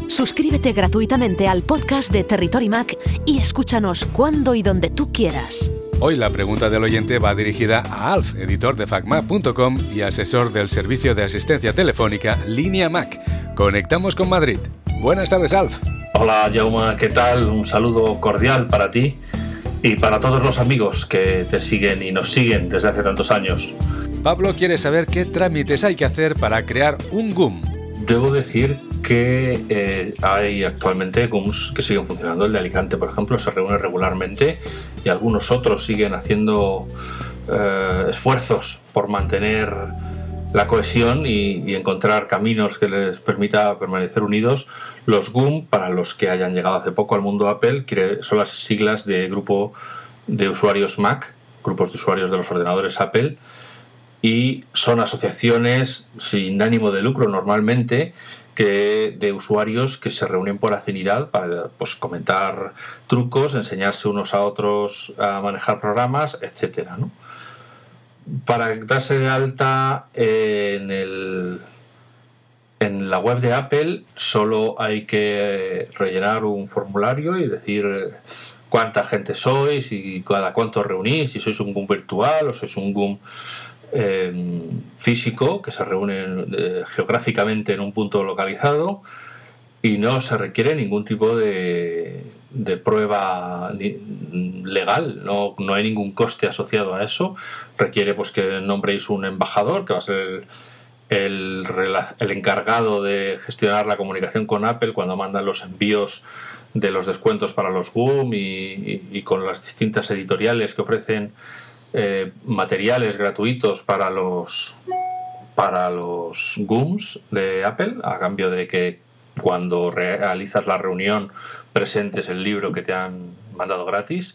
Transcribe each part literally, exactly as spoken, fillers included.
Suscríbete gratuitamente al podcast de Territory Mac y escúchanos cuando y donde tú quieras. Hoy la pregunta del oyente va dirigida a Alf, editor de facmac punto com y asesor del servicio de asistencia telefónica Línea Mac. Conectamos con Madrid. Buenas tardes, Alf. Hola, Jaume, ¿qué tal? Un saludo cordial para ti y para todos los amigos que te siguen y nos siguen desde hace tantos años. Pablo quiere saber qué trámites hay que hacer para crear un G U M. Debo decir que eh, hay actualmente G U Ms que siguen funcionando. El de Alicante, por ejemplo, se reúne regularmente y algunos otros siguen haciendo eh, esfuerzos por mantener la cohesión y, y encontrar caminos que les permita permanecer unidos. Los G U M, para los que hayan llegado hace poco al mundo Apple, son las siglas de Grupo de Usuarios Mac, grupos de usuarios de los ordenadores Apple, y son asociaciones sin ánimo de lucro normalmente que, de usuarios que se reúnen por afinidad para pues, comentar trucos, enseñarse unos a otros a manejar programas, etcétera, ¿no? Para darse de alta en, el, en la web de Apple solo hay que rellenar un formulario y decir cuánta gente sois y cada cuánto reunís, si sois un G U M virtual o sois un G U M Eh, físico que se reúnen eh, geográficamente en un punto localizado, y no se requiere ningún tipo de, de prueba legal, no, no hay ningún coste asociado a eso. Requiere pues que nombréis un embajador que va a ser el, el, el encargado de gestionar la comunicación con Apple cuando mandan los envíos de los descuentos para los G U M y, y, y con las distintas editoriales que ofrecen Eh, materiales gratuitos para los para los G U Ms de Apple, a cambio de que cuando realizas la reunión presentes el libro que te han mandado gratis,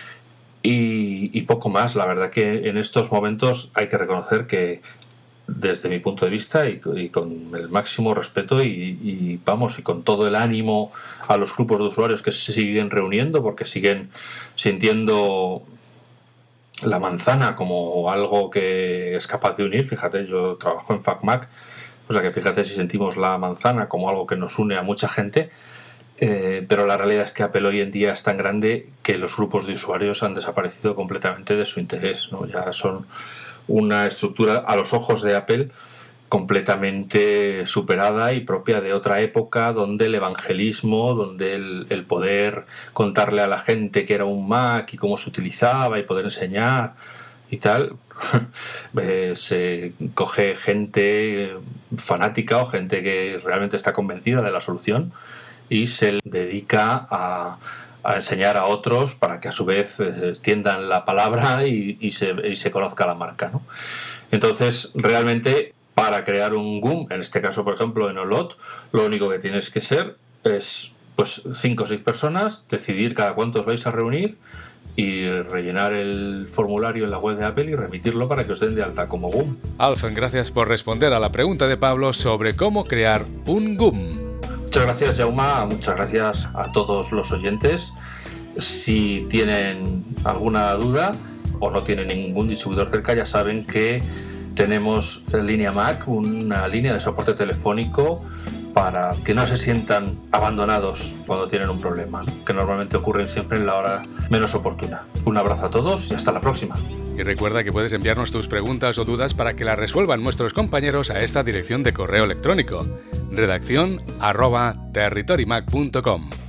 y, y poco más. La verdad que en estos momentos hay que reconocer que desde mi punto de vista y, y con el máximo respeto y, y vamos y con todo el ánimo a los grupos de usuarios que se siguen reuniendo porque siguen sintiendo la manzana como algo que es capaz de unir. Fíjate, yo trabajo en FacMac, o sea que fíjate si sentimos la manzana como algo que nos une a mucha gente, eh, pero la realidad es que Apple hoy en día es tan grande que los grupos de usuarios han desaparecido completamente de su interés, ¿no? Ya son una estructura a los ojos de Apple completamente superada y propia de otra época, donde el evangelismo, donde el, el poder contarle a la gente que era un Mac y cómo se utilizaba y poder enseñar y tal, eh, se coge gente fanática o gente que realmente está convencida de la solución y se dedica a, a enseñar a otros para que a su vez extiendan la palabra y, y, se, y se conozca la marca, ¿no? Entonces, realmente, para crear un G U M, en este caso, por ejemplo, en Olot, lo único que tienes que ser es pues cinco o seis personas, decidir cada cuánto os vais a reunir y rellenar el formulario en la web de Apple y remitirlo para que os den de alta como G U M. Alf, gracias por responder a la pregunta de Pablo sobre cómo crear un G U M. Muchas gracias, Jaume, muchas gracias a todos los oyentes. Si tienen alguna duda o no tienen ningún distribuidor cerca, ya saben que tenemos en Línea Mac una línea de soporte telefónico para que no se sientan abandonados cuando tienen un problema, ¿no? Que normalmente ocurren siempre en la hora menos oportuna. Un abrazo a todos y hasta la próxima. Y recuerda que puedes enviarnos tus preguntas o dudas para que las resuelvan nuestros compañeros a esta dirección de correo electrónico: redacción arroba territorymac punto com.